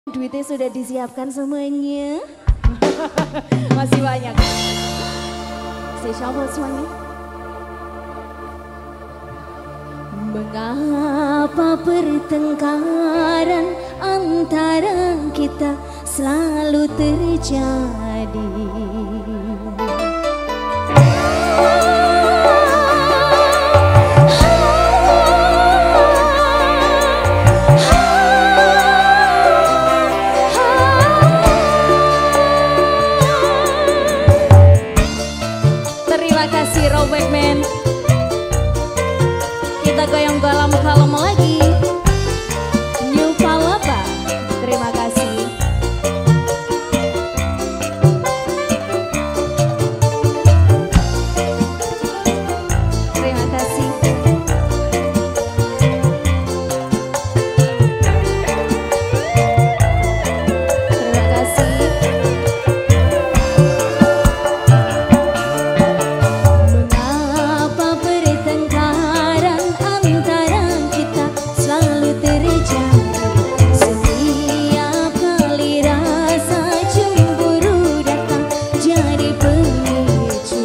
Duitnya sudah disiapkan semuanya. Masih banyak. Spesial buat semuanya. Mengapa pertengkaran antara kita selalu terjadi? Terima kasih Robek Man. Kita goyang kalem lagi. New Palapa. Terima kasih. Terima kasih. Terima kasih. Mengapa pertengkaran antara kita selalu terjadi? Setiap kali rasa cemburu datang jadi pemicu.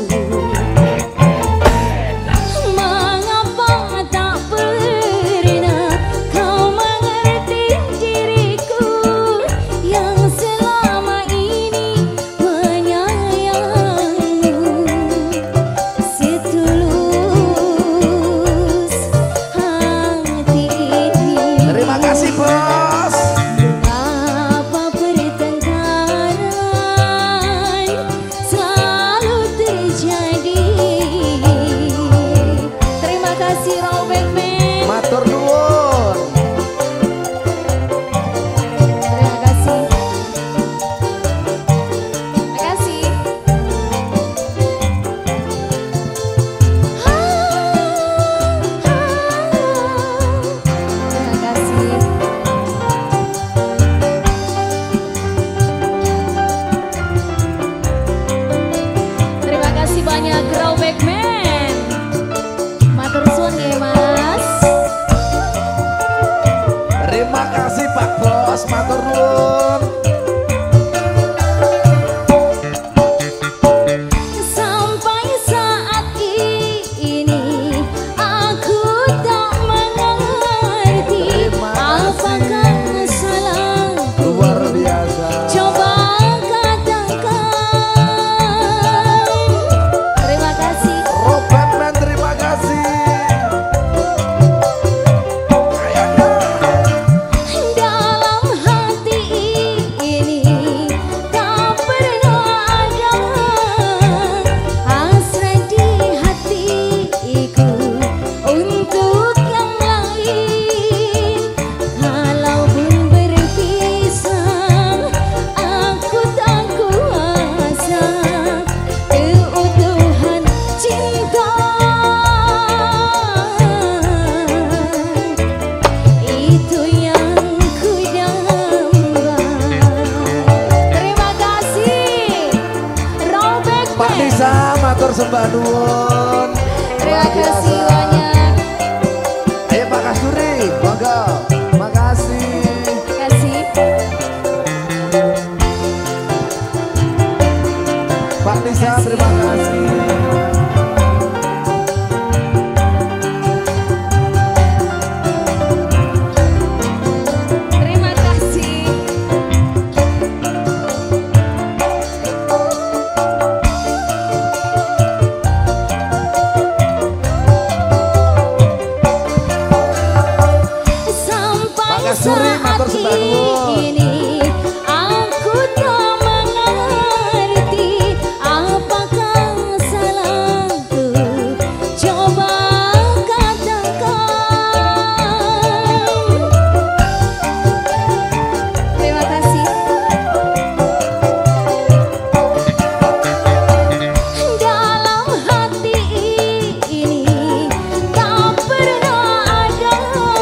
Mengapa tak pernah kau mengerti diriku yang selama ini menyayangimu setulus hati ini? Terima kasih bos. Mengapa pertengkaran selalu terjadi? Terima kasih Robek Man. Matur nuwun. Terima kasih. Terima kasih. Terima kasih. Terima kasih banyak Robek Man. Matur suwun nggih Mas. Terima kasih Pak Bos. Matur nuwun. Sampai saat ini aku tak mengerti apakah salahku. Luar biasa. Coba katakan. Terima kasih. Robek Man, terima kasih. Dalam hati ini tak pernah ada hasrat di hatiku untuk yang lain. Kalaupun berpisah, aku tak kuasa keutuhan cinta. Itu yang ku damba. Terima kasih Robek Pak Man. Nisa, matur sembah nuwun. Terima Luar kasih biasa. banyak. Ayo Pak Kasturi, monggo. Makasih. Terima kasih. Pak Nisa, terima kasih. Terima kasih. Sampai Pak Kasturi, matur saat sembah nuwun. ini aku tak mengerti apakah salahku. Coba katakan. Terima kasih. Dalam hati ini tak pernah ada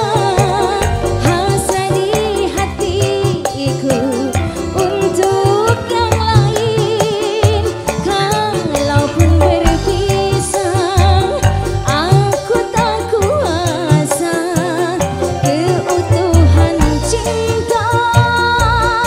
hasrat di hatiku untuk yang lain. Kalaupun berpisah, aku tak kuasa keutuhan cinta.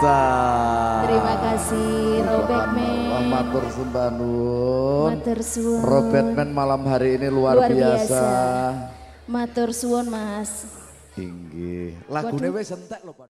juta. Terima kasih Robetman. Matur sembah nuwun. Matur suwun. Robetman malam hari ini luar biasa. Matur suwun Mas. Inggih. Lagune wis entek lho Pak.